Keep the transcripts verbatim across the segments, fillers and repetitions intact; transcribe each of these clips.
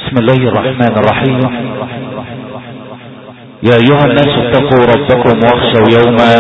بسم الله الرحمن الرحيم. يا أيها الناس اتقوا ربكم واخشوا يوما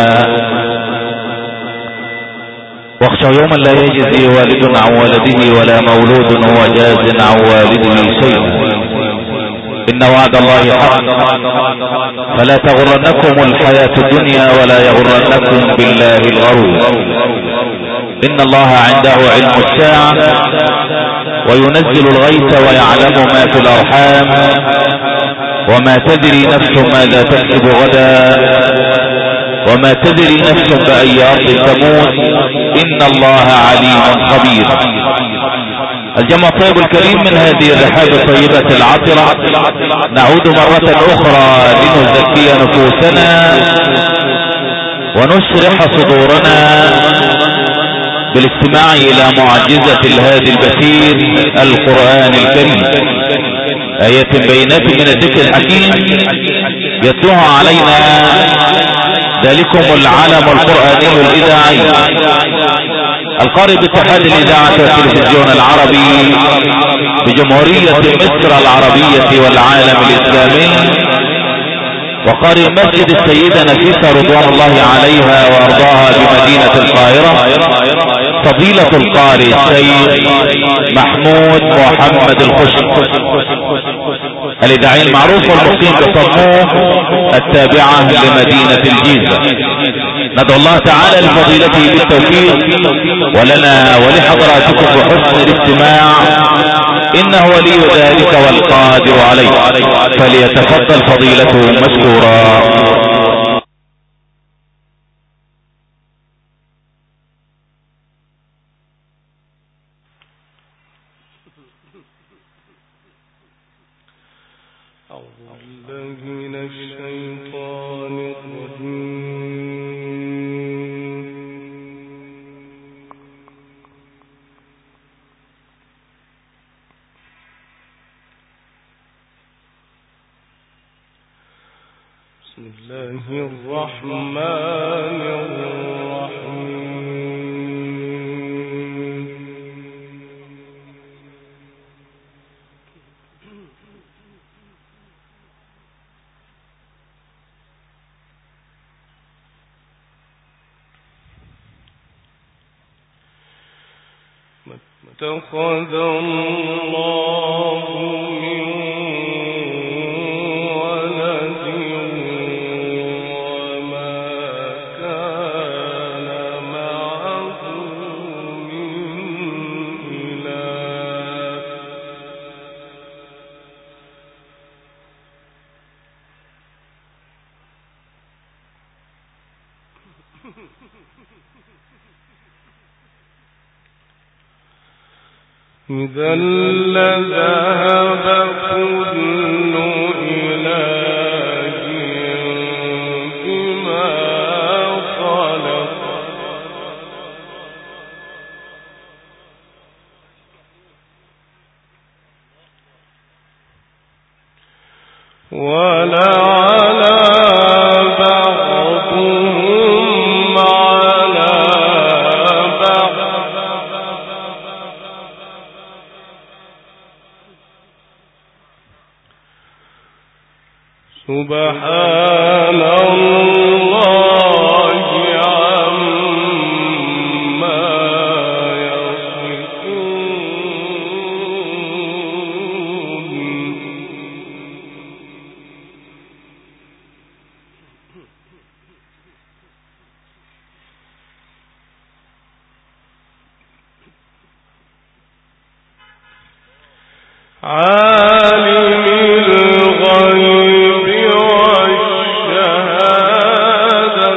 واخشوا يوما لا يجزي والد عن ولده ولا مولود هو جاز عن والده شيئا، إن وعد الله حق، فلا تغرنكم الحياة الدنيا ولا يغرنكم بالله الغرور. إن الله عنده علم الساعة وينزل الغيث ويعلم ما في الأرحام وما تدري نفس ماذا تكسب غدا وما تدري نفس بأي أرض تموت، إن الله عليم خبير. الجمع الطيب الكريم من هذه الرحاب الطيبة العطرة، نعود مرة أخرى لنزكي نفوسنا ونشرح صدورنا بالاستماع إلى معجزة الهادي البصير القرآن الكريم، آيات بينات من الذكر الحكيم يتلوها علينا ذلكم العالم القرآني الإذاعي القارئ باتحاد الإذاعة والتلفزيون العربي بجمهورية مصر العربية والعالم الإسلامي، وقارئ مسجد السيدة نفيسة رضوان الله عليها وأرضاها بمدينة القاهرة، فضيلة القارئ السيد محمود محمد الخشب الإذاعي المعروف والمقيم بصموم التابعة لمدينة الجيزة. ندعو الله تعالى لفضيلته بالتوفيق ولنا ولحضراتكم بحسن الاستماع، إنه ولي ذلك والقادر عليه، فليتفضل فضيلته مشكورا. اتخذ الله من ولد وما كان معه من إله إذا لذهب كل إله بما خلق ولعلى بعضهم على بعض سبحان الله عما يصفون. عالم الغيب والشهادة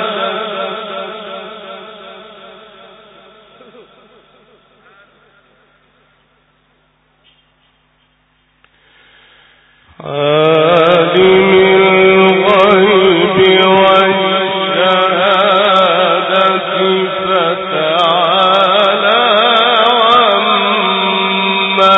عالم الغيب والشهادة فتعالى عما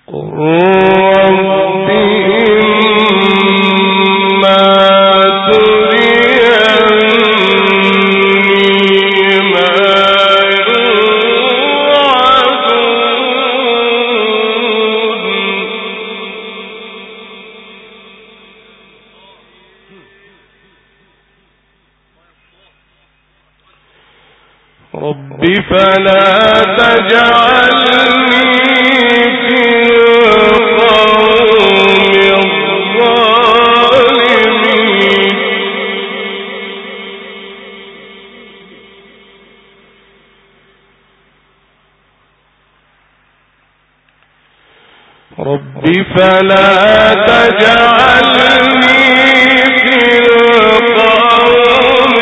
رب فلا تجعلني في القوم الظالمين رب فلا تجعلني في القوم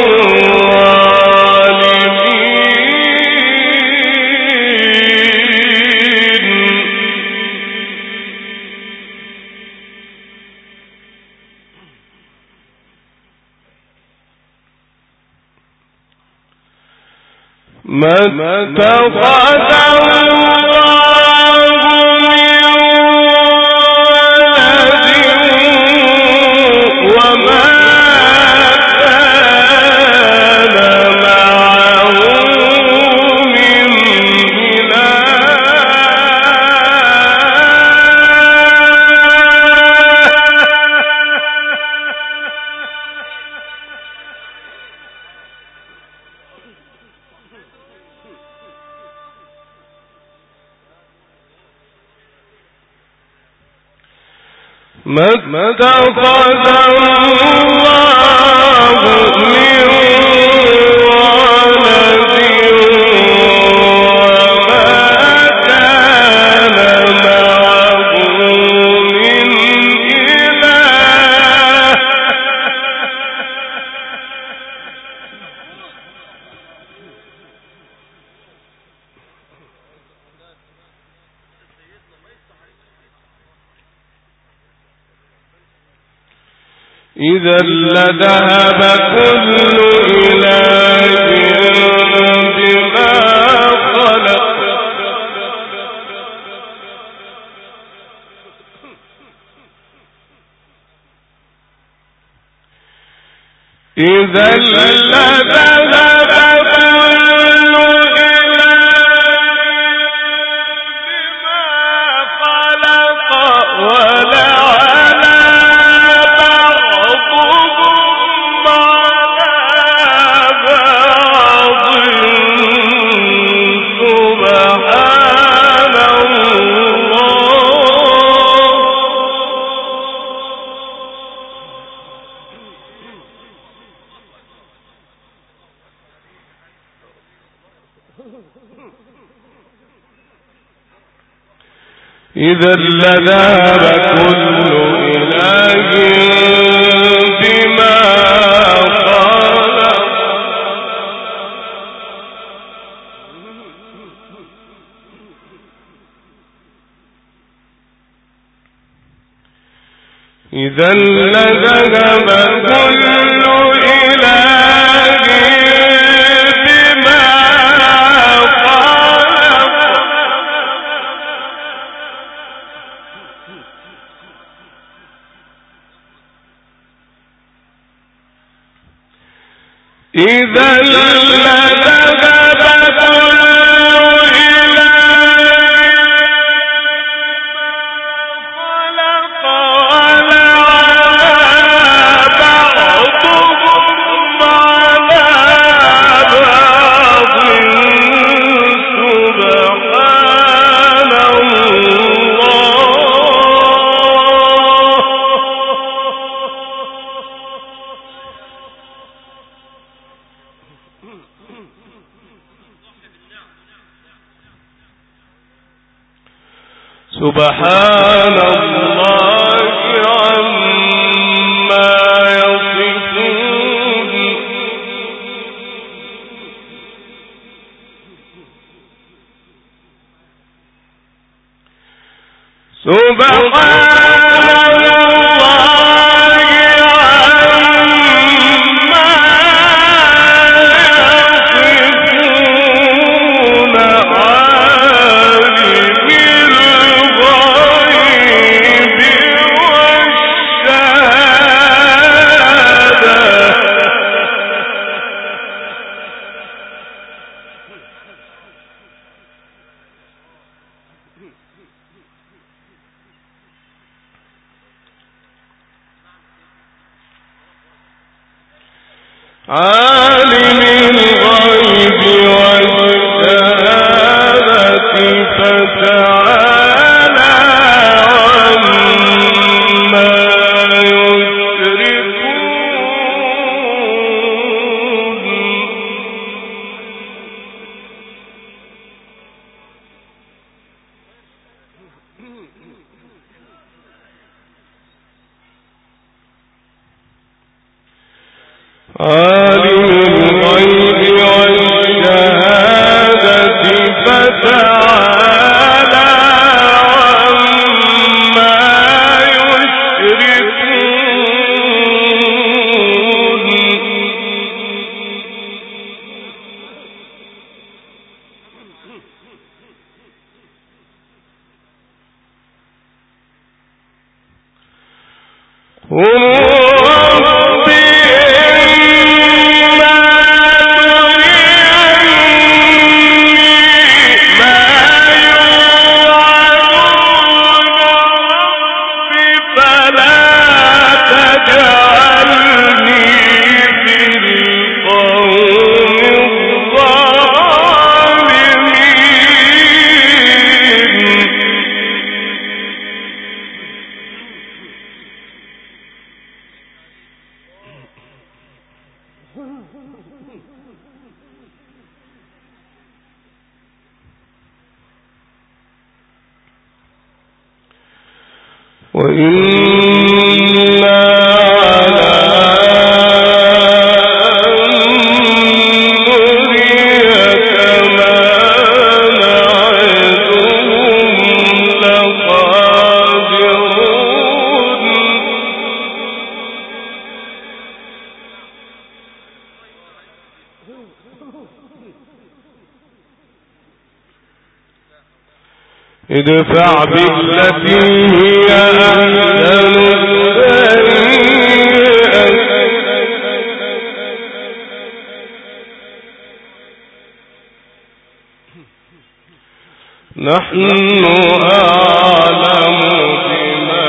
ما اتخذ الله من ولد وما كان معه من ما اتخذ الله من ولد وما كان معه من إله إذا لذهب كل إله بما خلق إذا لذهب إذا لذهب كل إله بما خلق إذا لذهب كل إله بما إذا لذهب كل إله خلق ولعلى بعضهم على بعض سبحان سبحان الله عما يصفون سبحان الله عما يصفون عالم الغيب عالم الغيب والشهادة فتعالى عما عالم الغيب والشهادة فتعالى عما يشركون وإنا على أن نريك ما نعدهم لقادرون ادفع بالتي هي أحسن السيئة نحن أعلم بما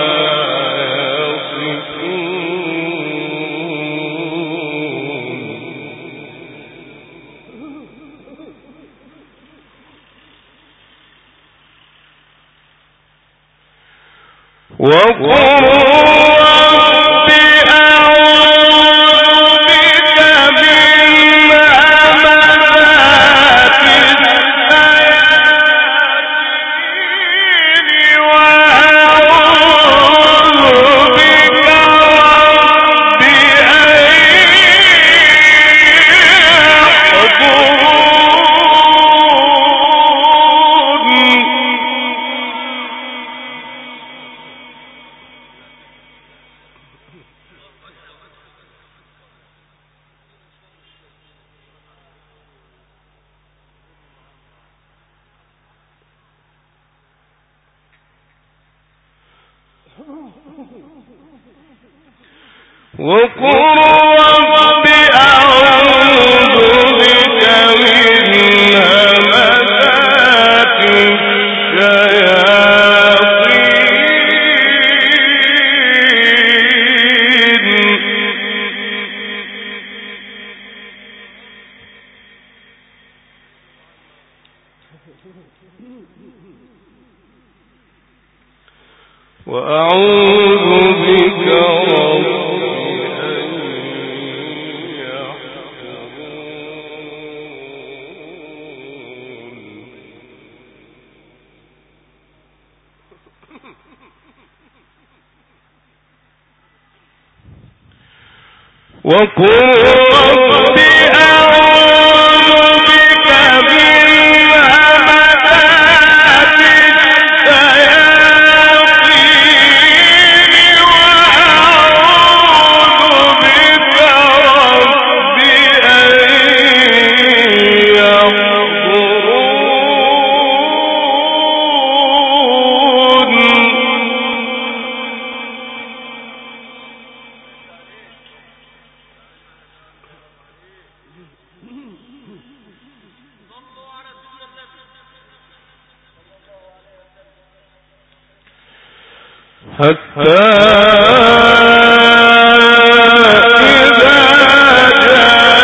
يصفون وقل رب أعوذ بك من همزات الشياطين وأعوذ بك رب أن يحضرون وقل رب أعوذ بك من همزات الشياطين وأعوذ بك رب وقل رب أعوذ بك من همزات الشياطين وأعوذ بك رب أن يحضرون حتى إذا جاء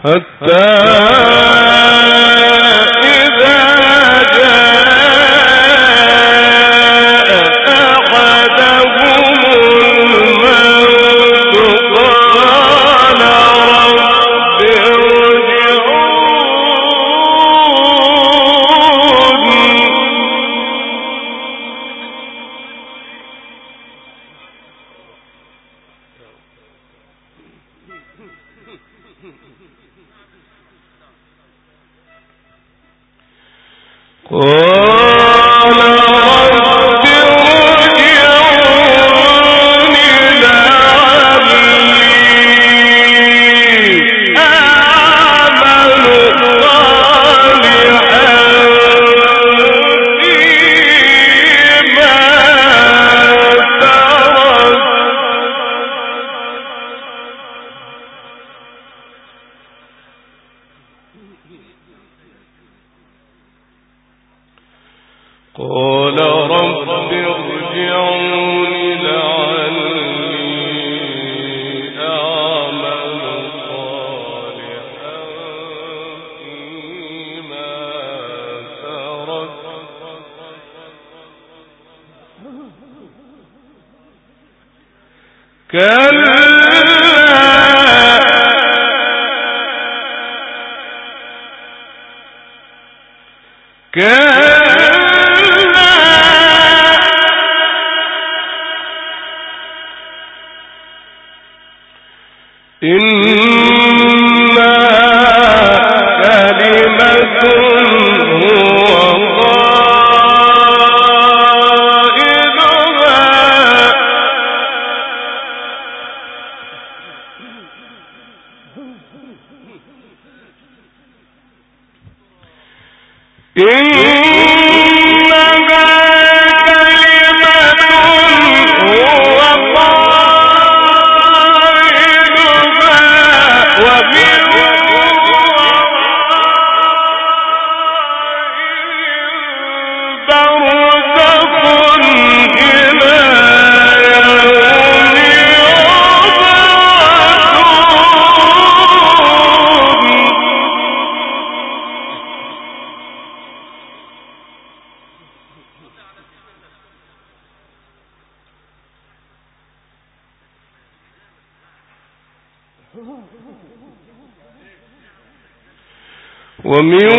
ومن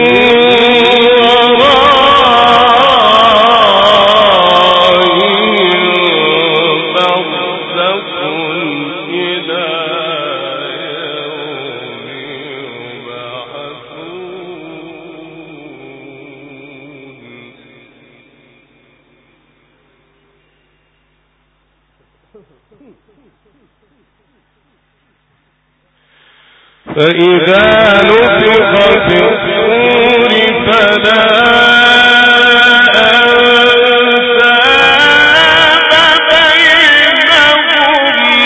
فإذا نفخ في الصور فلا أنساب بينهم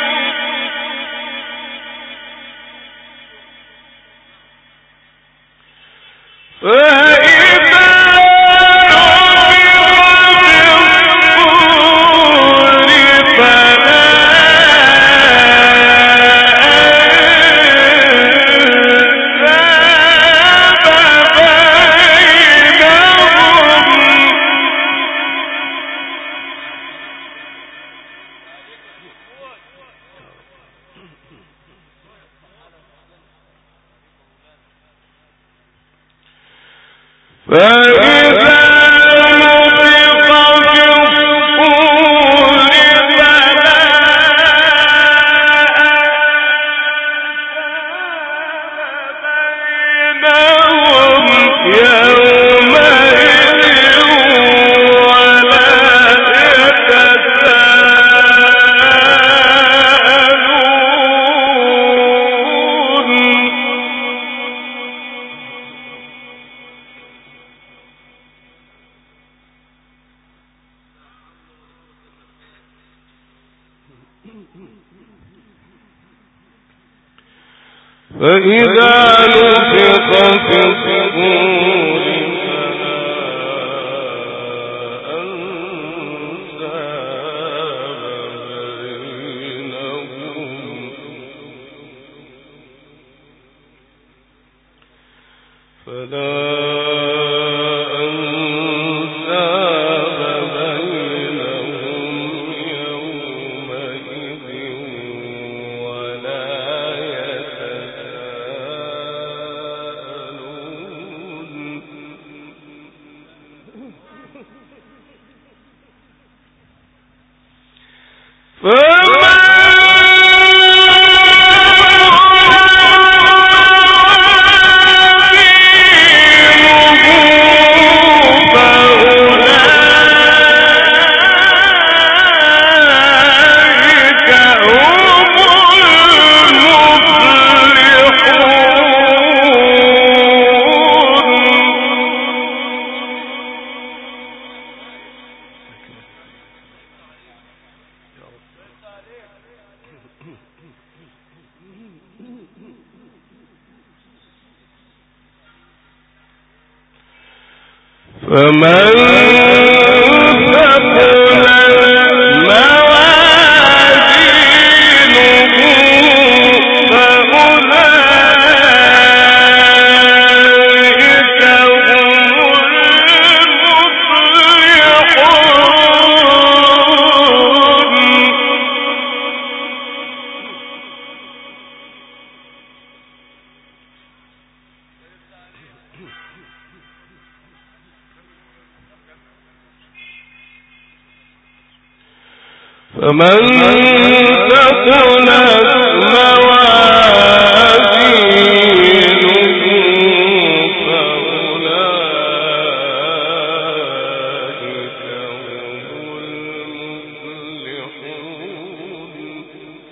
فإذا فإذا نفخ في الصور فلا أنساب بينهم فمن فمن ثقلت موازينه فأولئك هم المفلحون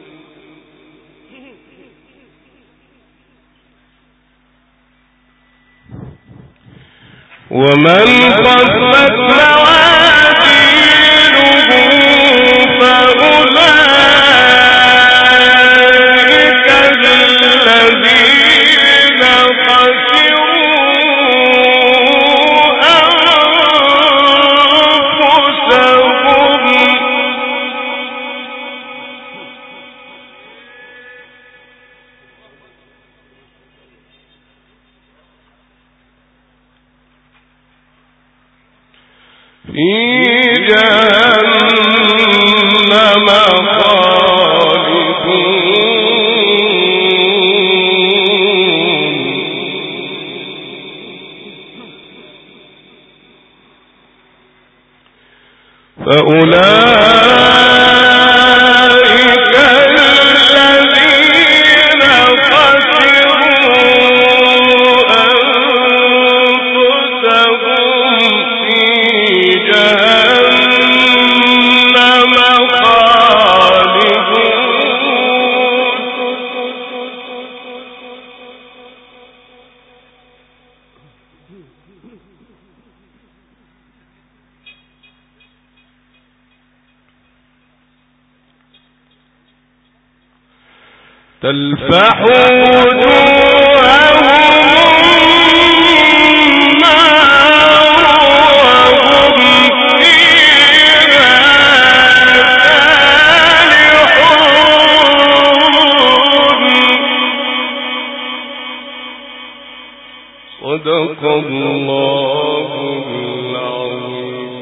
ومن خفت في جهنم خالدون فأولئك الذين خسروا أنفسهم في جهنم خالدون تلفح وجوههم النار وهم فيها كالحون صدق الله العظيم.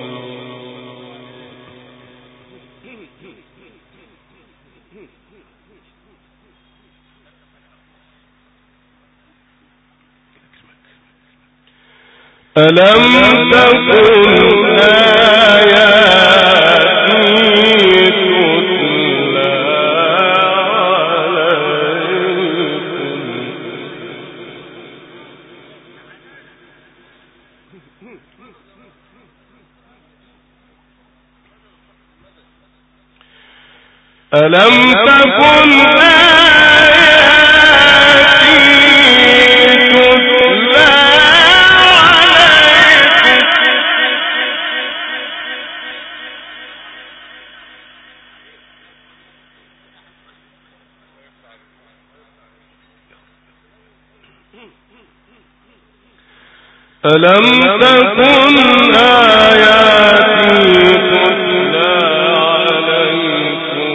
ألم تكن آياتي تتلى عليكم ألم تكن آياتي تتلى ألم تكن آياتي تتلى عليكم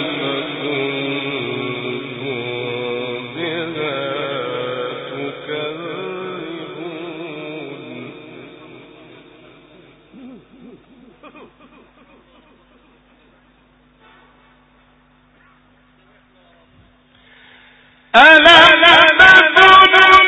فكنتم بها تكذبون ألم تكن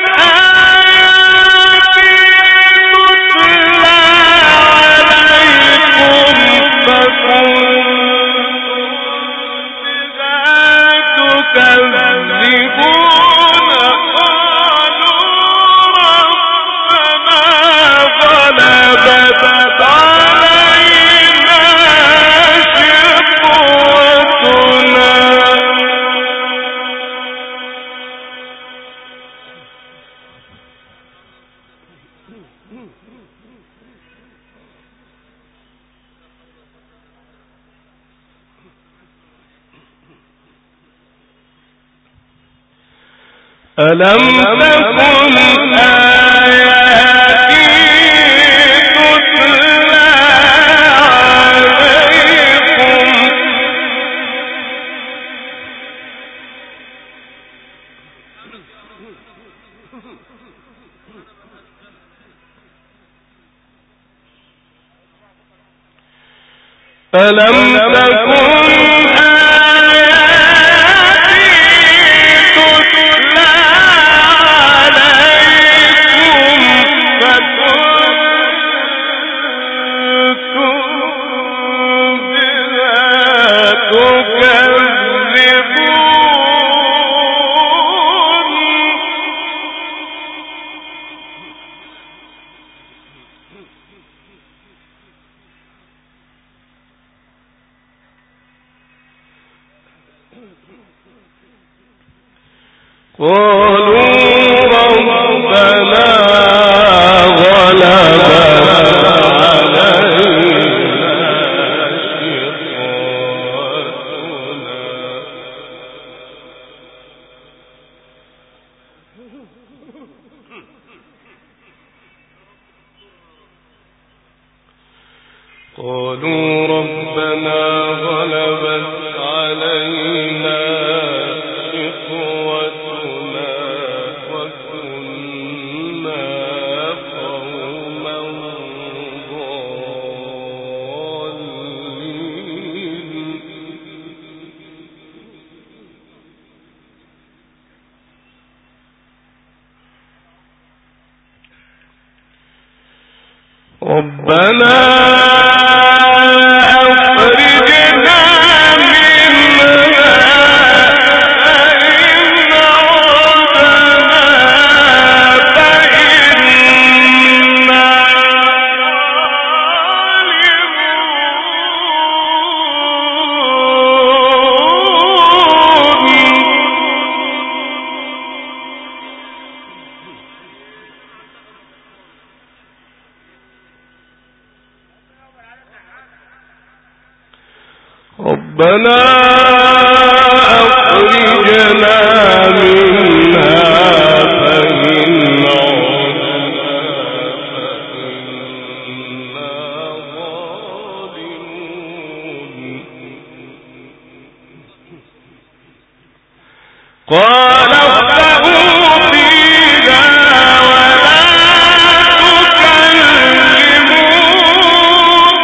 ألم تكن آياتي تتلى عليكم ألم تكن قالوا ربنا غلبت قالوا ربنا غلبت علينا شقوتنا وكنا قوما ضالين ربنا أخرجنا منها فإن عدنا ربنا أخرجنا منها فإن عدنا فإنا ظالمون قال اخسئوا فيها ولا تكلمون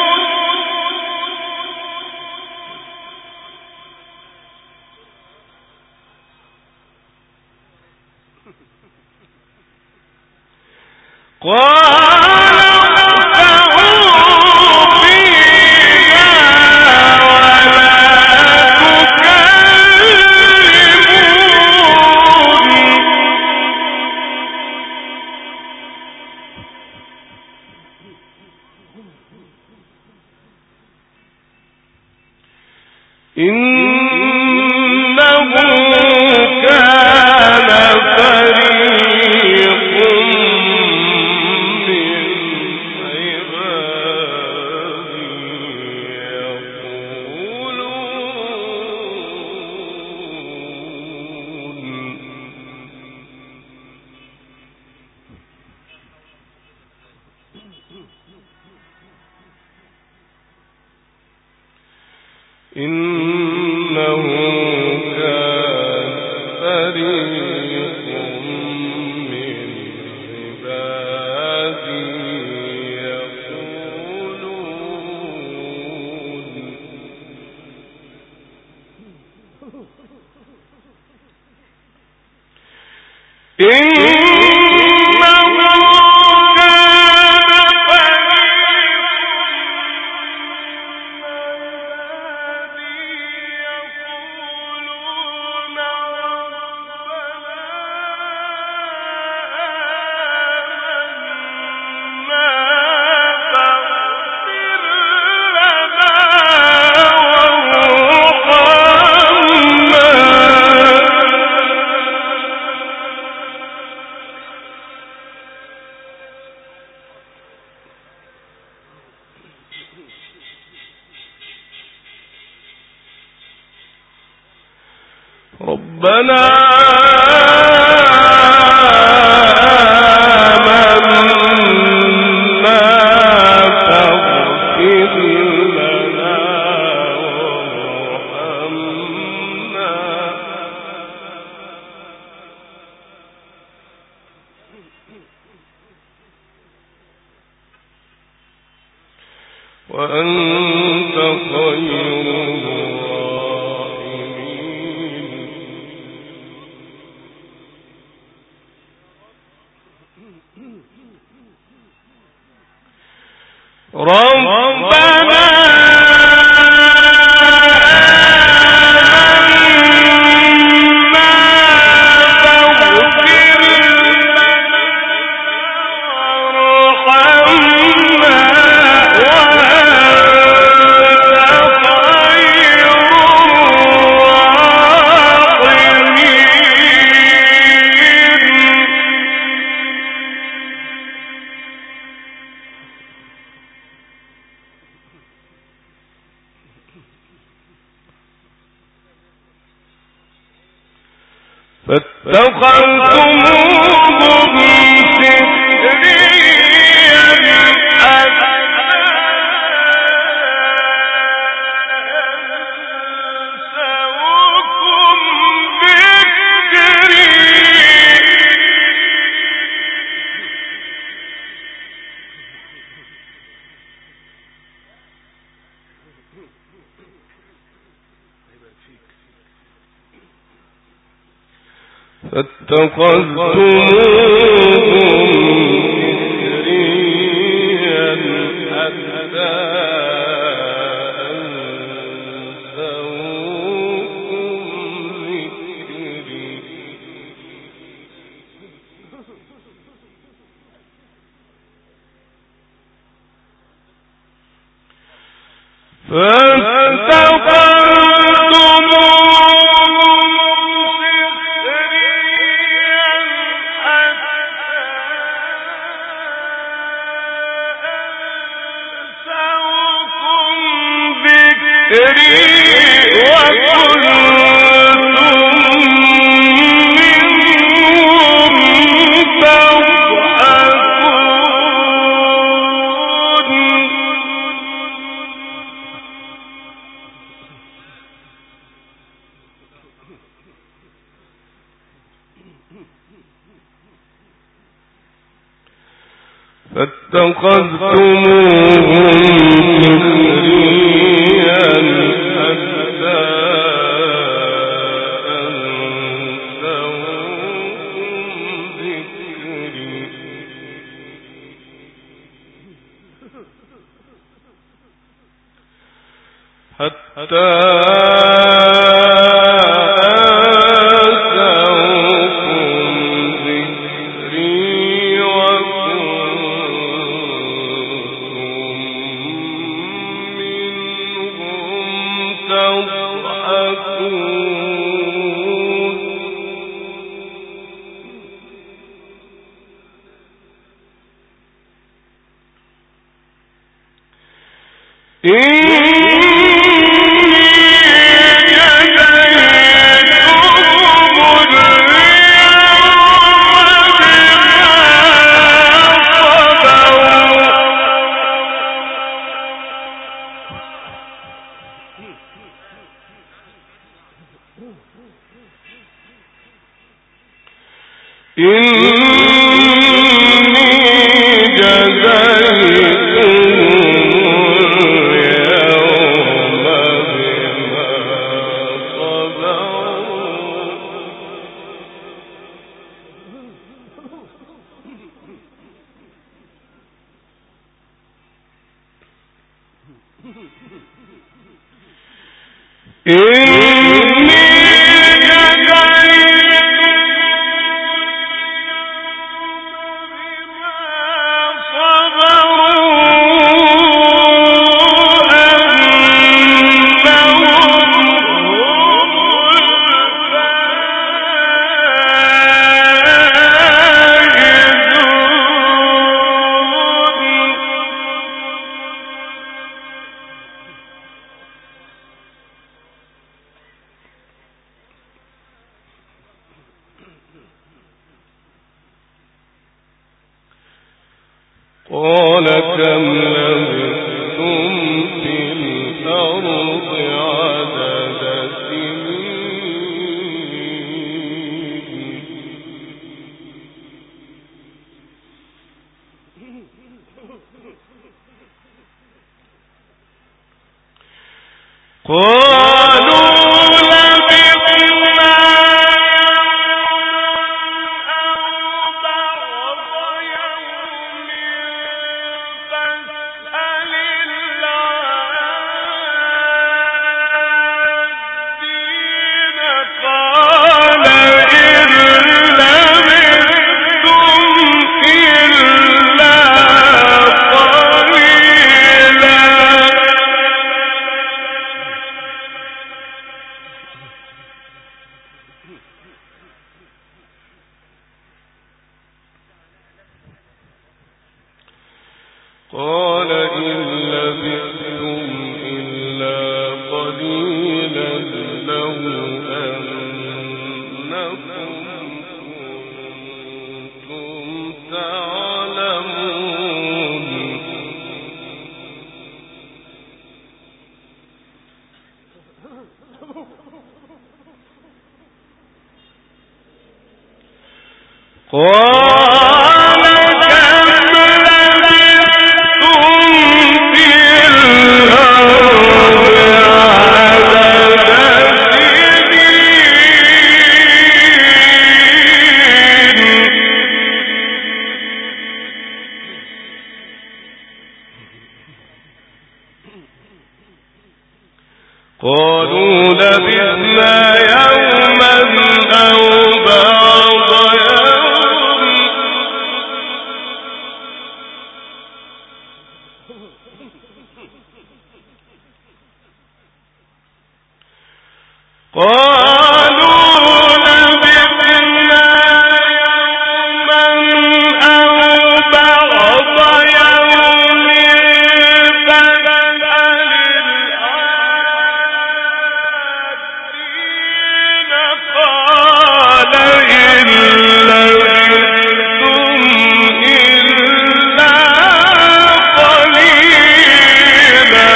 إنه كان فريق من عبادي يقولون إنه كان فريق من عبادي يقولون إنه ربنا وأنت خير الراحمين. ربنا فاتخذتموهم سخريا حتى أنسوكم ذكري. فاتخذتموهم سخريا حتى أنسوكم ذكري. فاتخذتموهم سخريا حتى أنسوكم ذكري. حتى قال كم لبثتم في الأرض عدد سنين قالوا قال إن لبثتم إلا قليلا لو أنكم كنتم تعلمون قال قالوا لبثنا يوما أو بعض يوم قالوا لبثنا يوما أو بعض يوم فاسأل العادين قال إن لبثتم إلا قليلا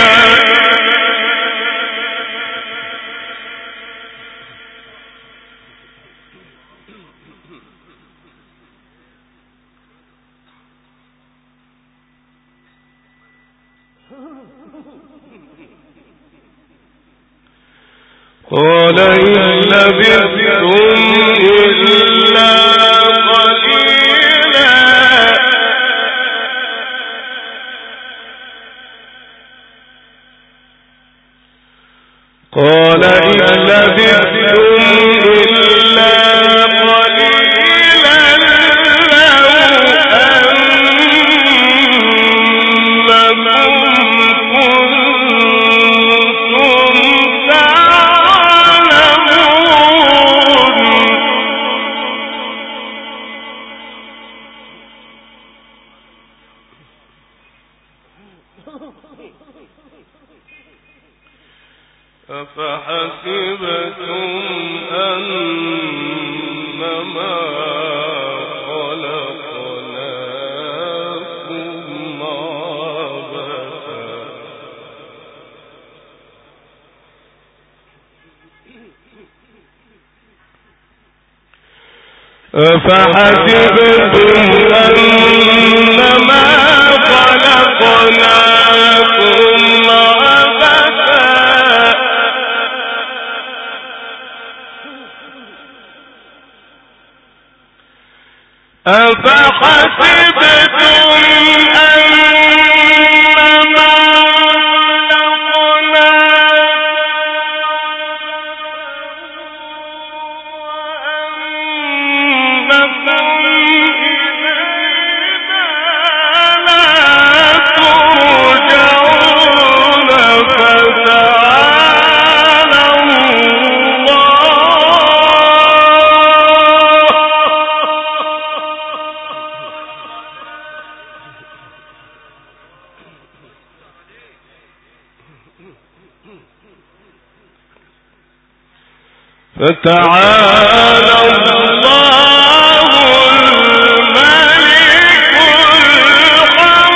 قال إن لبثتم إلا قليلا قال إن لبثتم إلا قليلا لو أنكم كنتم تعلمون أفحسبتم أنما خلقناكم عبثا أفحسبتم أنما خلقناكم عبثا أفحسبتم أنما فتعالى الله الملك الحق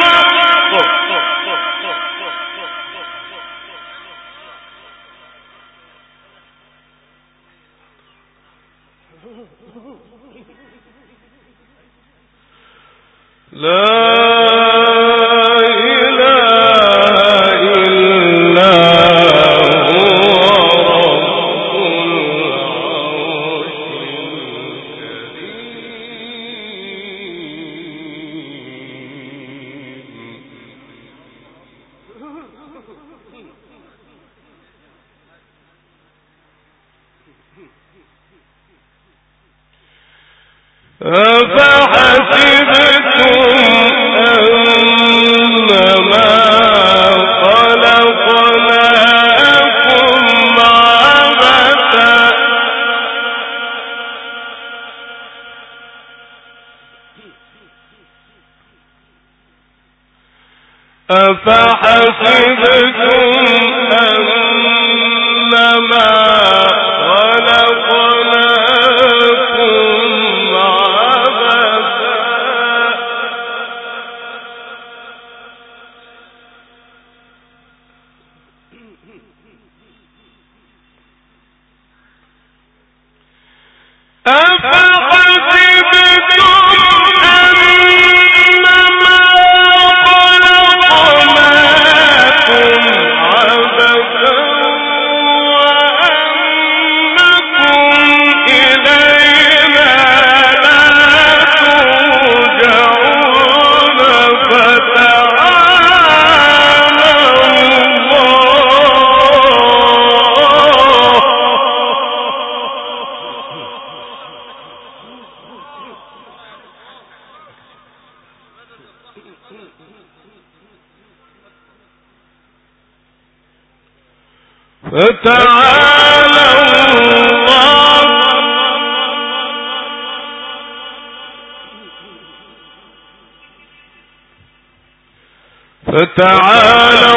فتعالى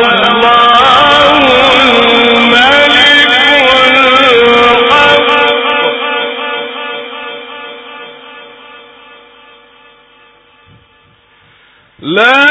الله الملك الحق لا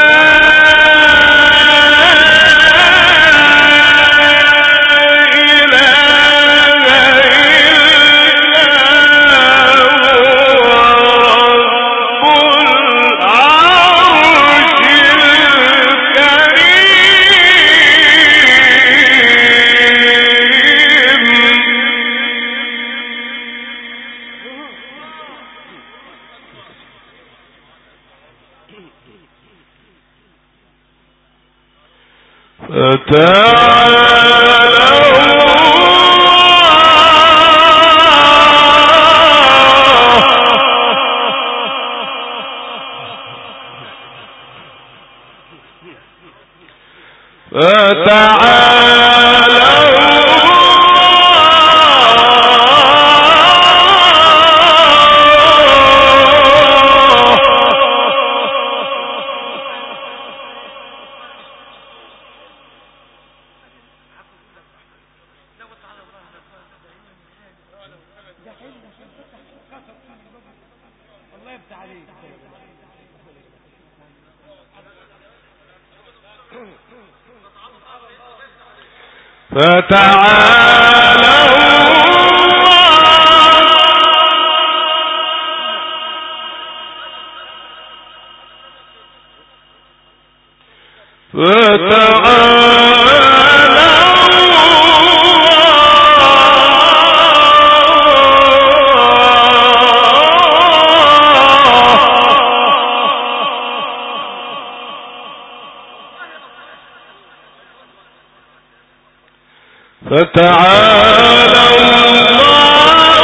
فتعالى الله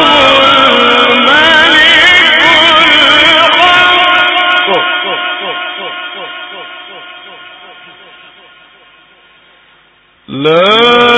الملك الحق لا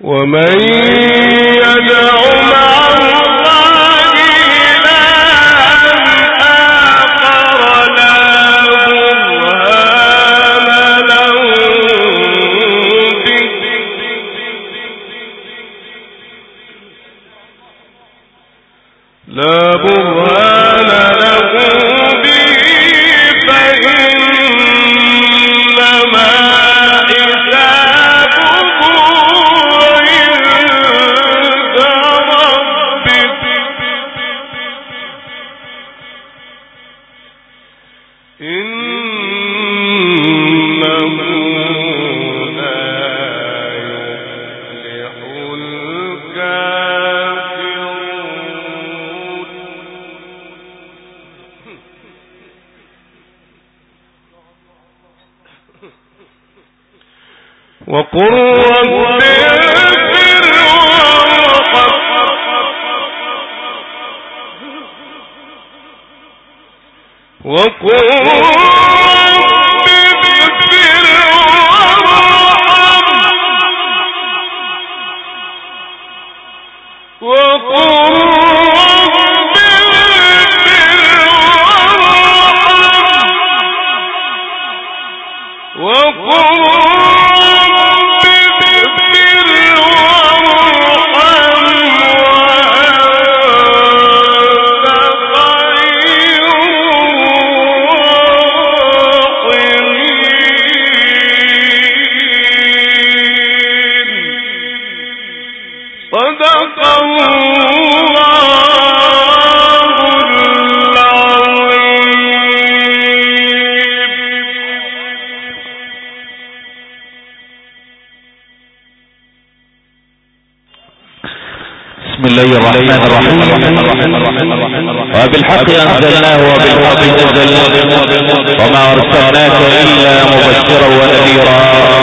ومن يدع مع الله إلها آخر لا برهان له به لا برهان له به فإنما وقل رب اغفر وارحم وقل رب اغفر وارحم وقل رب اغفر وارحم وقل بسم الله الرحمن الرحيم وبالحق أنزلناه وبالحق نزلناه وما أرسلناك إلا مبشرا ونذيرا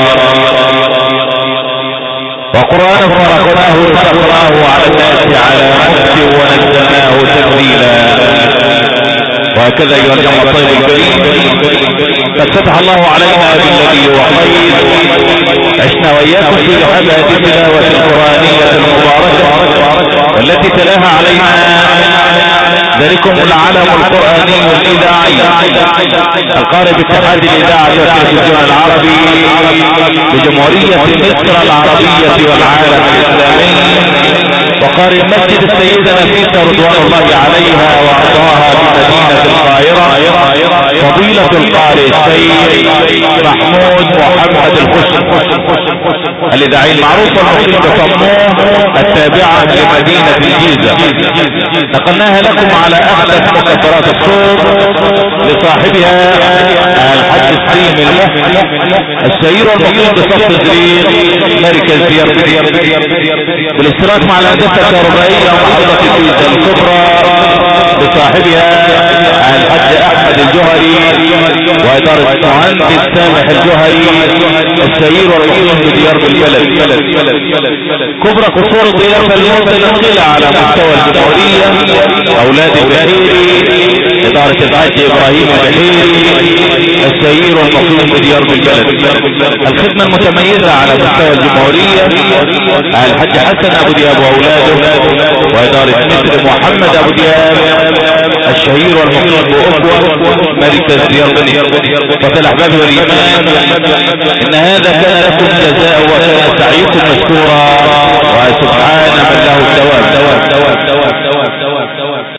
وقرآن فرقناه وتقراه على الناس على مكت ونزلناه تنزيلا. وهكذا أيها الجمع الطيب الكريم قد فتح الله علينا بالذي هو خير. عشنا وإياكم في رحلة التلاوة القرآنية المباركة والتي تلاها علينا ذلكم العلم القرآني الإذاعي القارئ باتحاد الإذاعة والتلفزيون العربي لجمهورية مصر العربية والعالم الإسلامي وقارئ مسجد السيدة نفيسة رضوان الله عليها وأرضاها بمدينة القاهرة فضيلة القارئ السيد محمود محمد الحسن الإذاعي المعروف والمقيم بصموم التابعة لمدينة الجيزة. نقلناها لكم على أحدث مكبرات الصوت لصاحبها الحج السليم المحسن السير والمقيم بصف الزريق مركز ديار بالاشتراك مع الهندسة الكهربائية ومحطة الجيزة الكبرى لصاحبها الحج أحمد الجهري وإدارة مهندس سامح الجهري السير والمقيم بديار بالبلد. كبرى قصور ضيافة المنطقة على مستوى الجمهورية أولاد البهيري إدارة الحج إبراهيم البهيري السير والمقيم بديار بالبلد. الخدمة المتميزة على مستوى الجمهورية الحج حسن أبو دياب وأولاده وإدارة مصر محمد أبو دياب الشهير والمقيم بأقوى مركز ديار بالبلد. وفالأحباب والإيمان إن هذا كان لكم جزاء وكان سعيكم مشكورا وسبحان من له الثواب.